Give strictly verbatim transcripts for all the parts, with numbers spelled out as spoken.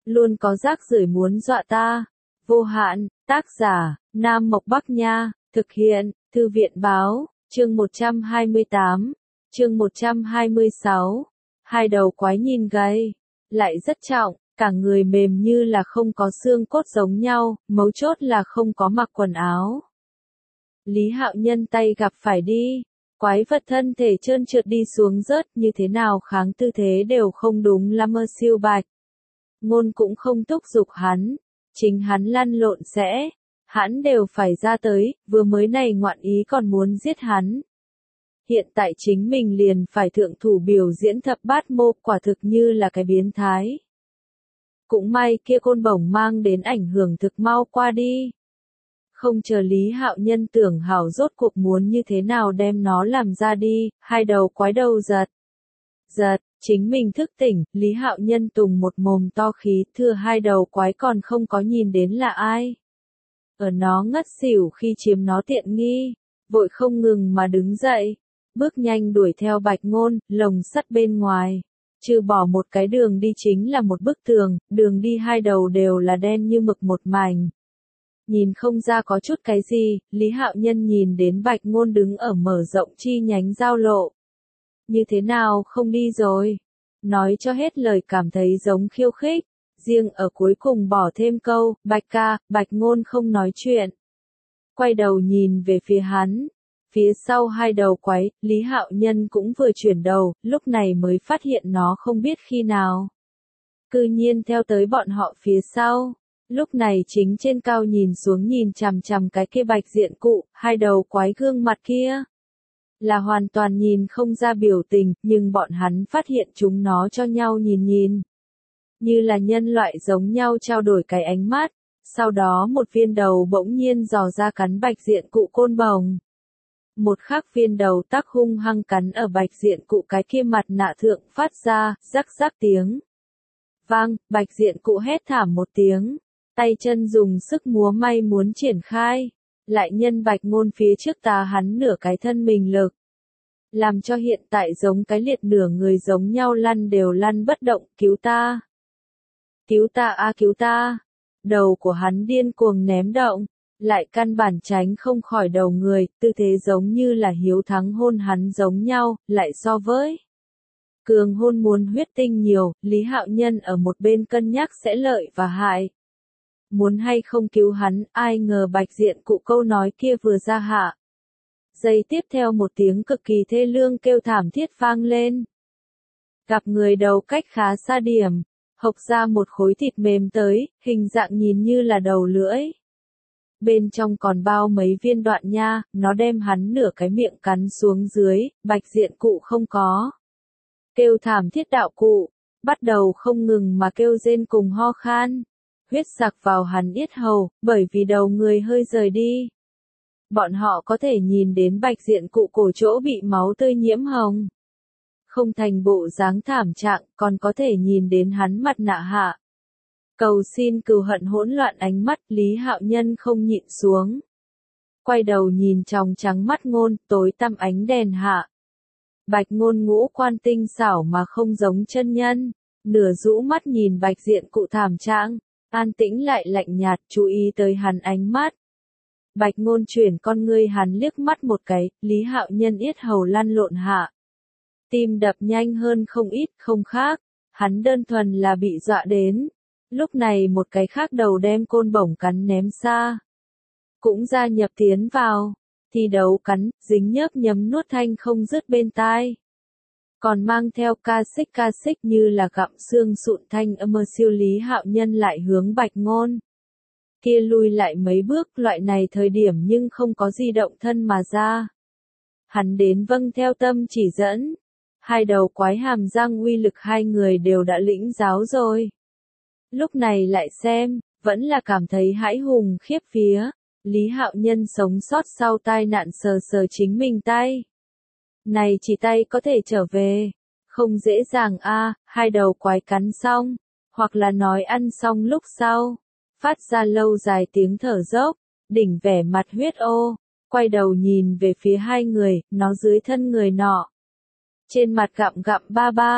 luôn có rác rưởi muốn dọa ta. Vô hạn, tác giả, Nam Mộc Bắc Nha, thực hiện, Thư viện Báo, chương một trăm hai mươi tám, chương một trăm hai mươi sáu. Hai đầu quái nhìn gầy, lại rất trọng, cả người mềm như là không có xương cốt giống nhau, mấu chốt là không có mặc quần áo. Lý Hạo Nhân tay gặp phải đi, quái vật thân thể trơn trượt đi xuống rớt, như thế nào kháng tư thế đều không đúng lắm ơ Siêu Bạch. Ngôn cũng không thúc giục hắn, chính hắn lăn lộn sẽ, hắn đều phải ra tới, vừa mới này ngoạn ý còn muốn giết hắn. Hiện tại chính mình liền phải thượng thủ biểu diễn thập bát mô, quả thực như là cái biến thái. Cũng may kia côn bổng mang đến ảnh hưởng thực mau qua đi. Không chờ Lý Hạo Nhân tưởng hảo rốt cuộc muốn như thế nào đem nó làm ra đi, hai đầu quái đầu giật. Giật, chính mình thức tỉnh, Lý Hạo Nhân tùng một mồm to khí, thừa hai đầu quái còn không có nhìn đến là ai. Ở nó ngất xỉu khi chiếm nó tiện nghi, vội không ngừng mà đứng dậy, bước nhanh đuổi theo Bạch Ngôn, lồng sắt bên ngoài. Trừ bỏ một cái đường đi chính là một bức tường, đường đi hai đầu đều là đen như mực một mảnh. Nhìn không ra có chút cái gì, Lý Hạo Nhân nhìn đến Bạch Ngôn đứng ở mở rộng chi nhánh giao lộ. Như thế nào không đi rồi? Nói cho hết lời cảm thấy giống khiêu khích, riêng ở cuối cùng bỏ thêm câu, Bạch ca, Bạch Ngôn không nói chuyện. Quay đầu nhìn về phía hắn, phía sau hai đầu quái, Lý Hạo Nhân cũng vừa chuyển đầu, lúc này mới phát hiện nó không biết khi nào. Cư nhiên theo tới bọn họ phía sau. Lúc này chính trên cao nhìn xuống nhìn chằm chằm cái kia bạch diện cụ, hai đầu quái gương mặt kia. Là hoàn toàn nhìn không ra biểu tình, nhưng bọn hắn phát hiện chúng nó cho nhau nhìn nhìn. Như là nhân loại giống nhau trao đổi cái ánh mắt, sau đó một viên đầu bỗng nhiên dò ra cắn bạch diện cụ côn bồng. Một khắc viên đầu tắc hung hăng cắn ở bạch diện cụ cái kia mặt nạ thượng phát ra, rắc rắc tiếng. Vang, bạch diện cụ hét thảm một tiếng. Tay chân dùng sức múa may muốn triển khai, lại nhân Bạch Ngôn phía trước ta hắn nửa cái thân mình lực. Làm cho hiện tại giống cái liệt nửa người giống nhau lăn đều lăn bất động, cứu ta. Cứu ta a cứu ta. Đầu của hắn điên cuồng ném động, lại căn bản tránh không khỏi đầu người, tư thế giống như là hiếu thắng hôn hắn giống nhau, lại so với. Cường hôn muốn huyết tinh nhiều, Lý Hạo Nhân ở một bên cân nhắc sẽ lợi và hại. Muốn hay không cứu hắn, ai ngờ bạch diện cụ câu nói kia vừa ra hạ. Giây tiếp theo một tiếng cực kỳ thê lương kêu thảm thiết vang lên. Gặp người đầu cách khá xa điểm, hộc ra một khối thịt mềm tới, hình dạng nhìn như là đầu lưỡi. Bên trong còn bao mấy viên đoạn nha, nó đem hắn nửa cái miệng cắn xuống dưới, bạch diện cụ không có. Kêu thảm thiết đạo cụ, bắt đầu không ngừng mà kêu rên cùng ho khan. Huyết sặc vào hắn yết hầu, bởi vì đầu người hơi rời đi. Bọn họ có thể nhìn đến bạch diện cụ cổ chỗ bị máu tươi nhiễm hồng. Không thành bộ dáng thảm trạng, còn có thể nhìn đến hắn mặt nạ hạ. Cầu xin cừu hận hỗn loạn ánh mắt, Lý Hạo Nhân không nhịn xuống. Quay đầu nhìn tròng trắng mắt Ngôn, tối tăm ánh đèn hạ. Bạch Ngôn ngũ quan tinh xảo mà không giống chân nhân, nửa rũ mắt nhìn bạch diện cụ thảm trạng. An tĩnh lại lạnh nhạt, chú ý tới hắn ánh mắt. Bạch Ngôn chuyển con ngươi hắn liếc mắt một cái, Lý Hạo Nhân yết hầu lăn lộn hạ. Tim đập nhanh hơn không ít, không khác, hắn đơn thuần là bị dọa đến. Lúc này một cái khác đầu đem côn bổng cắn ném xa. Cũng gia nhập tiến vào, thi đấu cắn, dính nhớp nhấm nuốt thanh không dứt bên tai. Còn mang theo ca xích ca xích như là gặm xương sụn thanh âm mơ siêu. Lý Hạo Nhân lại hướng Bạch Ngôn. Kia lui lại mấy bước, loại này thời điểm nhưng không có di động thân mà ra. Hắn đến vâng theo tâm chỉ dẫn. Hai đầu quái hàm răng uy lực hai người đều đã lĩnh giáo rồi. Lúc này lại xem, vẫn là cảm thấy hãi hùng khiếp vía. Lý Hạo Nhân sống sót sau tai nạn sờ sờ chính mình tay. Này chỉ tay có thể trở về. Không dễ dàng a, hai đầu quái cắn xong, hoặc là nói ăn xong lúc sau. Phát ra lâu dài tiếng thở dốc, đỉnh vẻ mặt huyết ô, quay đầu nhìn về phía hai người, nó dưới thân người nọ. Trên mặt gặm gặm ba ba,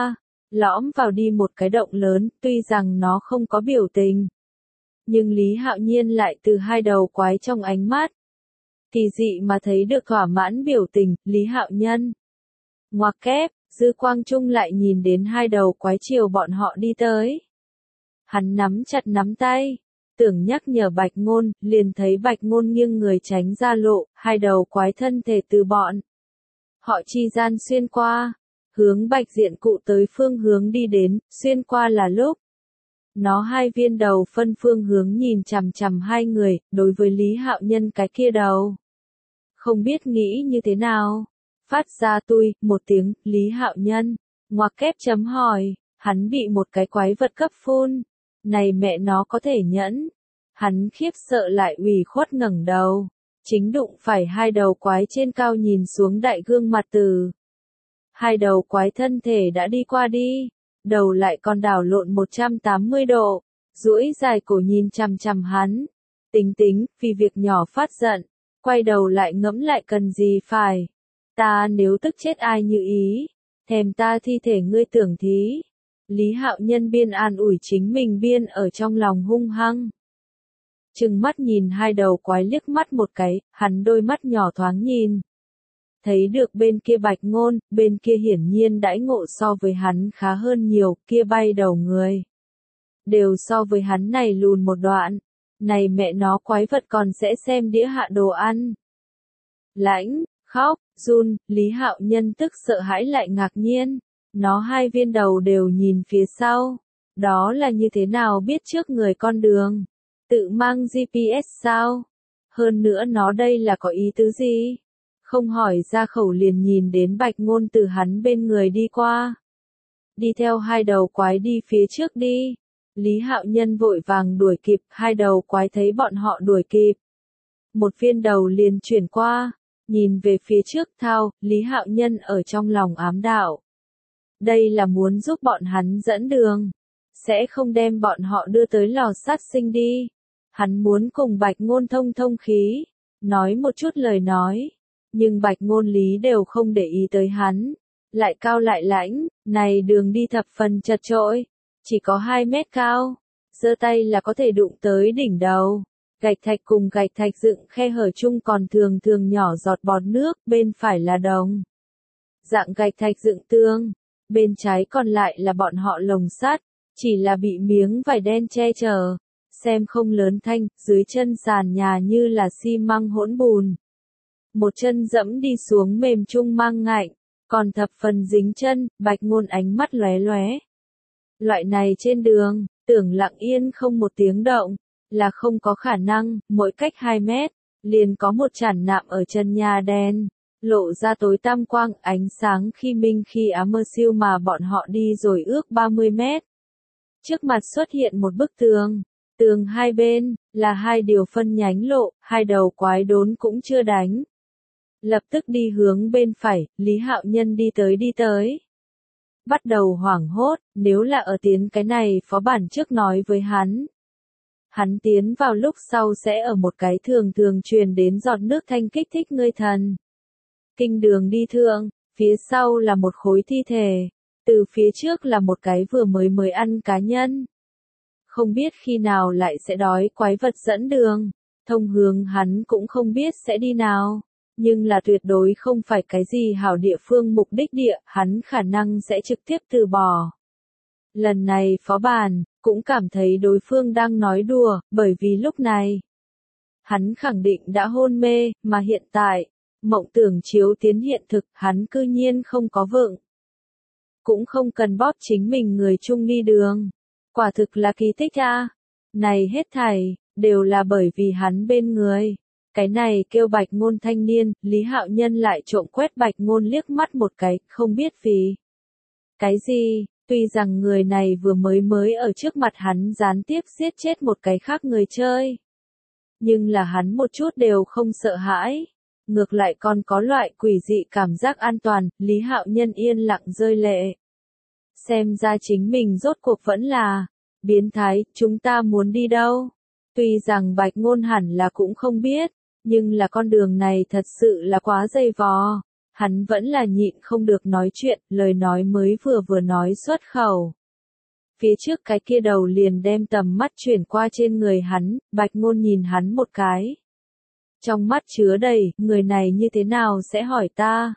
lõm vào đi một cái động lớn, tuy rằng nó không có biểu tình. Nhưng Lý Hạo Nhiên lại từ hai đầu quái trong ánh mắt. Kỳ dị mà thấy được thỏa mãn biểu tình, Lý Hạo Nhân. Ngoặc kép, Dư Quang Trung lại nhìn đến hai đầu quái chiều bọn họ đi tới. Hắn nắm chặt nắm tay, tưởng nhắc nhở Bạch Ngôn, liền thấy Bạch Ngôn nghiêng người tránh ra lộ, hai đầu quái thân thể từ bọn. Họ chi gian xuyên qua, hướng Bạch Diện Cụ tới phương hướng đi đến, xuyên qua là lúc. Nó hai viên đầu phân phương hướng nhìn chằm chằm hai người, đối với Lý Hạo Nhân cái kia đầu. Không biết nghĩ như thế nào. Phát ra tui, một tiếng, Lý Hạo Nhân. Ngoặc kép chấm hỏi, hắn bị một cái quái vật cấp phun. Này mẹ nó có thể nhẫn. Hắn khiếp sợ lại ủy khuất ngẩng đầu. Chính đụng phải hai đầu quái trên cao nhìn xuống đại gương mặt từ. Hai đầu quái thân thể đã đi qua đi. Đầu lại còn đảo lộn một trăm tám mươi độ. Duỗi dài cổ nhìn chằm chằm hắn. Tính tính, vì việc nhỏ phát giận. Quay đầu lại ngẫm lại cần gì phải. Ta nếu tức chết ai như ý. Thèm ta thi thể ngươi tưởng thí. Lý Hạo Nhân biên an ủi chính mình biên ở trong lòng hung hăng. Trừng mắt nhìn hai đầu quái liếc mắt một cái, hắn đôi mắt nhỏ thoáng nhìn. Thấy được bên kia Bạch Ngôn, bên kia hiển nhiên đãi ngộ so với hắn khá hơn nhiều, kia bay đầu người. Đều so với hắn này lùn một đoạn. Này mẹ nó quái vật còn sẽ xem đĩa hạ đồ ăn. Lãnh, khóc, run, Lý Hạo Nhân tức sợ hãi lại ngạc nhiên. Nó hai viên đầu đều nhìn phía sau. Đó là như thế nào biết trước người con đường? Tự mang giê pê ét sao? Hơn nữa nó đây là có ý tứ gì? Không hỏi ra khẩu liền nhìn đến Bạch Ngôn từ hắn bên người đi qua. Đi theo hai đầu quái đi phía trước đi. Lý Hạo Nhân vội vàng đuổi kịp, hai đầu quái thấy bọn họ đuổi kịp. Một viên đầu liền chuyển qua, nhìn về phía trước thao, Lý Hạo Nhân ở trong lòng ám đạo. Đây là muốn giúp bọn hắn dẫn đường, sẽ không đem bọn họ đưa tới lò sát sinh đi. Hắn muốn cùng Bạch Ngôn thông thông khí, nói một chút lời nói, nhưng Bạch Ngôn Lý đều không để ý tới hắn, lại cao lại lãnh, này đường đi thập phần chật chội, chỉ có hai mét cao, giơ tay là có thể đụng tới đỉnh đầu. Gạch thạch cùng gạch thạch dựng khe hở chung còn thường thường nhỏ giọt bọt nước, bên phải là đồng. Dạng gạch thạch dựng tương, bên trái còn lại là bọn họ lồng sắt, chỉ là bị miếng vải đen che chở, xem không lớn thanh, dưới chân sàn nhà như là xi măng hỗn bùn. Một chân dẫm đi xuống mềm chung mang ngạnh, còn thập phần dính chân, Bạch Ngôn ánh mắt lóe lóe. Loại này trên đường, tưởng lặng yên không một tiếng động, là không có khả năng, mỗi cách hai mét, liền có một chản nạm ở chân nhà đen, lộ ra tối tăm quang, ánh sáng khi minh khi ám mơ siêu mà bọn họ đi rồi ước ba mươi mét. Trước mặt xuất hiện một bức tường, tường hai bên, là hai điều phân nhánh lộ, hai đầu quái đốn cũng chưa đánh. Lập tức đi hướng bên phải, Lý Hạo Nhân đi tới đi tới. Bắt đầu hoảng hốt, nếu là ở tiến cái này phó bản trước nói với hắn. Hắn tiến vào lúc sau sẽ ở một cái thường thường truyền đến giọt nước thanh kích thích ngươi thần. Kinh đường đi thượng, phía sau là một khối thi thể, từ phía trước là một cái vừa mới mới ăn cá nhân. Không biết khi nào lại sẽ đói quái vật dẫn đường, thông hướng hắn cũng không biết sẽ đi nào. Nhưng là tuyệt đối không phải cái gì hảo địa phương mục đích địa, hắn khả năng sẽ trực tiếp từ bỏ. Lần này phó bản, cũng cảm thấy đối phương đang nói đùa, bởi vì lúc này, hắn khẳng định đã hôn mê, mà hiện tại, mộng tưởng chiếu tiến hiện thực, hắn cư nhiên không có vượng. Cũng không cần bóp chính mình người chung đi đường. Quả thực là kỳ tích a. Này hết thảy, đều là bởi vì hắn bên người. Cái này kêu Bạch Ngôn thanh niên, Lý Hạo Nhân lại trộm quét Bạch Ngôn liếc mắt một cái, không biết vì. Cái gì, tuy rằng người này vừa mới mới ở trước mặt hắn gián tiếp giết chết một cái khác người chơi. Nhưng là hắn một chút đều không sợ hãi. Ngược lại còn có loại quỷ dị cảm giác an toàn, Lý Hạo Nhân yên lặng rơi lệ. Xem ra chính mình rốt cuộc vẫn là biến thái, chúng ta muốn đi đâu? Tuy rằng Bạch Ngôn hẳn là cũng không biết, nhưng là con đường này thật sự là quá dày vò. Hắn vẫn là nhịn không được nói chuyện, lời nói mới vừa vừa nói xuất khẩu. Phía trước cái kia đầu liền đem tầm mắt chuyển qua trên người hắn, Bạch Ngôn nhìn hắn một cái. Trong mắt chứa đầy, người này như thế nào sẽ hỏi ta?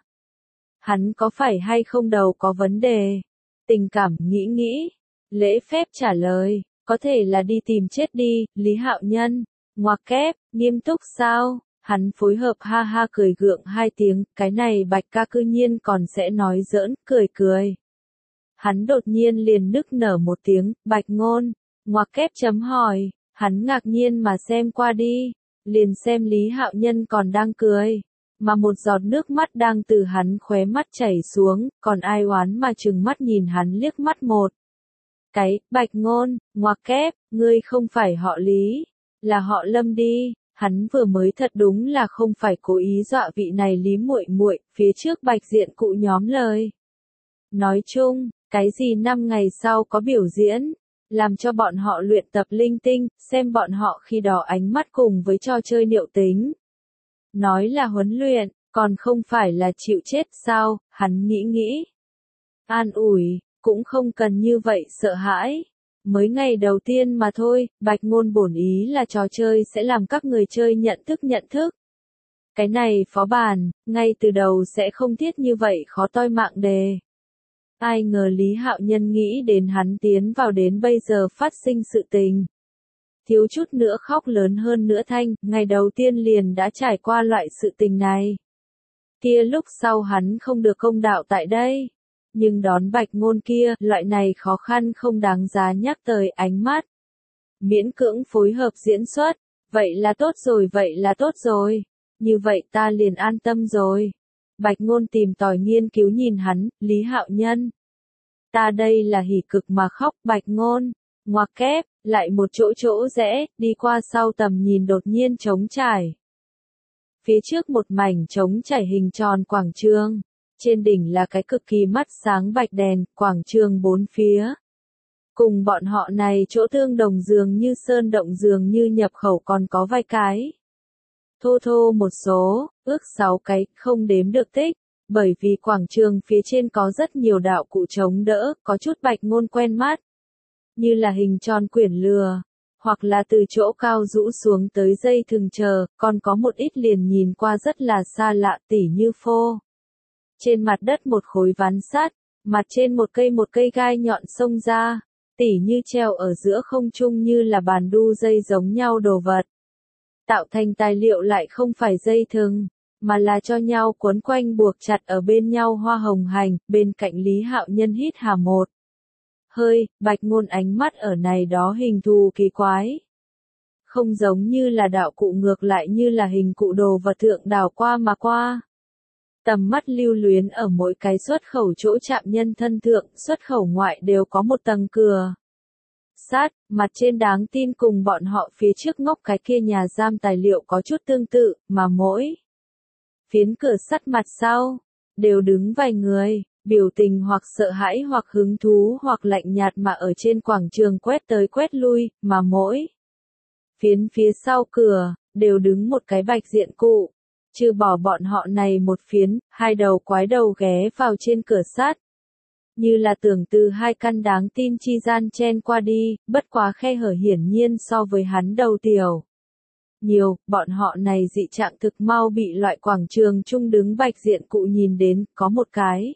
Hắn có phải hay không đầu có vấn đề? Tình cảm nghĩ nghĩ, lễ phép trả lời, có thể là đi tìm chết đi, Lý Hạo Nhân, ngoặc kép, nghiêm túc sao? Hắn phối hợp ha ha cười gượng hai tiếng, cái này Bạch ca cư nhiên còn sẽ nói giỡn, cười cười. Hắn đột nhiên liền nức nở một tiếng, Bạch Ngôn, ngoặc kép chấm hỏi, hắn ngạc nhiên mà xem qua đi, liền xem Lý Hạo Nhân còn đang cười, mà một giọt nước mắt đang từ hắn khóe mắt chảy xuống, còn ai oán mà trừng mắt nhìn hắn liếc mắt một. Cái, Bạch Ngôn, ngoặc kép, ngươi không phải họ Lý, là họ Lâm đi. Hắn vừa mới thật đúng là không phải cố ý dọa vị này Lý muội muội, phía trước Bạch Diện cụ nhóm lời. Nói chung, cái gì năm ngày sau có biểu diễn, làm cho bọn họ luyện tập linh tinh, xem bọn họ khi đó ánh mắt cùng với trò chơi liệu tính. Nói là huấn luyện, còn không phải là chịu chết sao, hắn nghĩ nghĩ. An ủi, cũng không cần như vậy sợ hãi. Mới ngày đầu tiên mà thôi, Bạch Ngôn bổn ý là trò chơi sẽ làm các người chơi nhận thức nhận thức. Cái này phó bản, ngay từ đầu sẽ không thiết như vậy khó toi mạng đề. Ai ngờ Lý Hạo Nhân nghĩ đến hắn tiến vào đến bây giờ phát sinh sự tình. Thiếu chút nữa khóc lớn hơn nữa thanh, ngày đầu tiên liền đã trải qua loại sự tình này. Kia lúc sau hắn không được công đạo tại đây. Nhưng đón Bạch Ngôn kia, loại này khó khăn không đáng giá nhắc tới ánh mắt. Miễn cưỡng phối hợp diễn xuất, vậy là tốt rồi vậy là tốt rồi, như vậy ta liền an tâm rồi. Bạch Ngôn tìm tòi nghiên cứu nhìn hắn, Lý Hạo Nhân. Ta đây là hỉ cực mà khóc, Bạch Ngôn, ngoặc kép, lại một chỗ chỗ rẽ, đi qua sau tầm nhìn đột nhiên trống trải. Phía trước một mảnh trống trải hình tròn quảng trường. Trên đỉnh là cái cực kỳ mắt sáng bạch đèn, quảng trường bốn phía. Cùng bọn họ này chỗ tương đồng dường như sơn động dường như nhập khẩu còn có vài cái. Thô thô một số, ước sáu cái, không đếm được tích, bởi vì quảng trường phía trên có rất nhiều đạo cụ chống đỡ, có chút Bạch Ngôn quen mắt. Như là hình tròn quyển lừa, hoặc là từ chỗ cao rũ xuống tới dây thừng chờ, còn có một ít liền nhìn qua rất là xa lạ tỉ như phô. Trên mặt đất một khối ván sắt, mặt trên một cây một cây gai nhọn xông ra, tỉ như treo ở giữa không trung như là bàn đu dây giống nhau đồ vật. Tạo thành tài liệu lại không phải dây thừng, mà là cho nhau quấn quanh buộc chặt ở bên nhau hoa hồng hành, bên cạnh Lý Hạo Nhân hít hà một hơi, Bạch Ngôn ánh mắt ở này đó hình thù kỳ quái. Không giống như là đạo cụ ngược lại như là hình cụ đồ vật thượng đảo qua mà qua. Tầm mắt lưu luyến ở mỗi cái xuất khẩu chỗ chạm nhân thân thượng, xuất khẩu ngoại đều có một tầng cửa sắt, mặt trên đáng tin cùng bọn họ phía trước ngốc cái kia nhà giam tài liệu có chút tương tự, mà mỗi phiến cửa sắt mặt sau, đều đứng vài người, biểu tình hoặc sợ hãi hoặc hứng thú hoặc lạnh nhạt mà ở trên quảng trường quét tới quét lui, mà mỗi phiến phía sau cửa, đều đứng một cái Bạch Diện cụ. Trừ bỏ bọn họ này một phiến, hai đầu quái đầu ghé vào trên cửa sắt. Như là tưởng từ hai căn đáng tin chi gian chen qua đi, bất quá khe hở hiển nhiên so với hắn đầu tiểu. Nhiều, bọn họ này dị trạng thực mau bị loại quảng trường chung đứng Bạch Diện cụ nhìn đến, có một cái.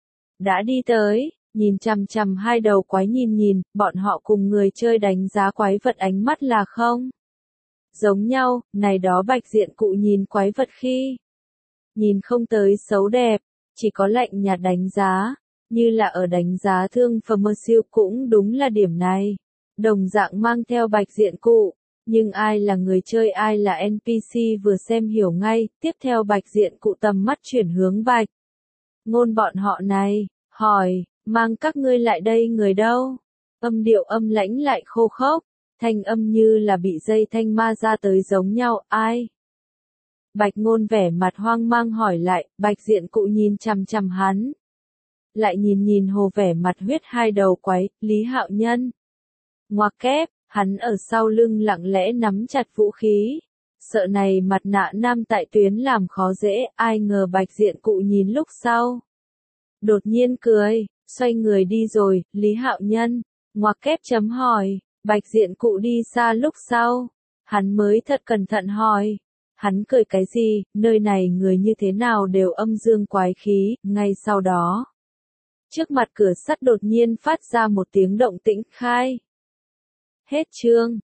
Đã đi tới, nhìn chằm chằm hai đầu quái nhìn nhìn, bọn họ cùng người chơi đánh giá quái vật ánh mắt là không. Giống nhau, này đó Bạch Diện cụ nhìn quái vật khi nhìn không tới xấu đẹp, chỉ có lạnh nhạt đánh giá, như là ở đánh giá thương phẩm siêu cũng đúng là điểm này. Đồng dạng mang theo Bạch Diện cụ, nhưng ai là người chơi ai là en pê xê vừa xem hiểu ngay, tiếp theo Bạch Diện cụ tầm mắt chuyển hướng Bạch Ngôn bọn họ này, hỏi, mang các ngươi lại đây người đâu? Âm điệu âm lãnh lại khô khốc. Thanh âm như là bị dây thanh ma ra tới giống nhau, ai? Bạch Ngôn vẻ mặt hoang mang hỏi lại, Bạch Diện cụ nhìn chằm chằm hắn. Lại nhìn nhìn hồ vẻ mặt huyết hai đầu quái, Lý Hạo Nhân. Ngoặc kép, hắn ở sau lưng lặng lẽ nắm chặt vũ khí. sợ này mặt nạ nam tại tuyến làm khó dễ, ai ngờ Bạch Diện Cụ nhìn lúc sau. Đột nhiên cười, xoay người đi rồi, Lý Hạo Nhân, ngoặc kép chấm hỏi, Bạch Diện Cụ đi xa lúc sau, hắn mới thật cẩn thận hỏi. Hắn cười cái gì, nơi này người như thế nào đều âm dương quái khí, ngay sau đó. Trước mặt cửa sắt đột nhiên phát ra một tiếng động tĩnh khai. Hết chương.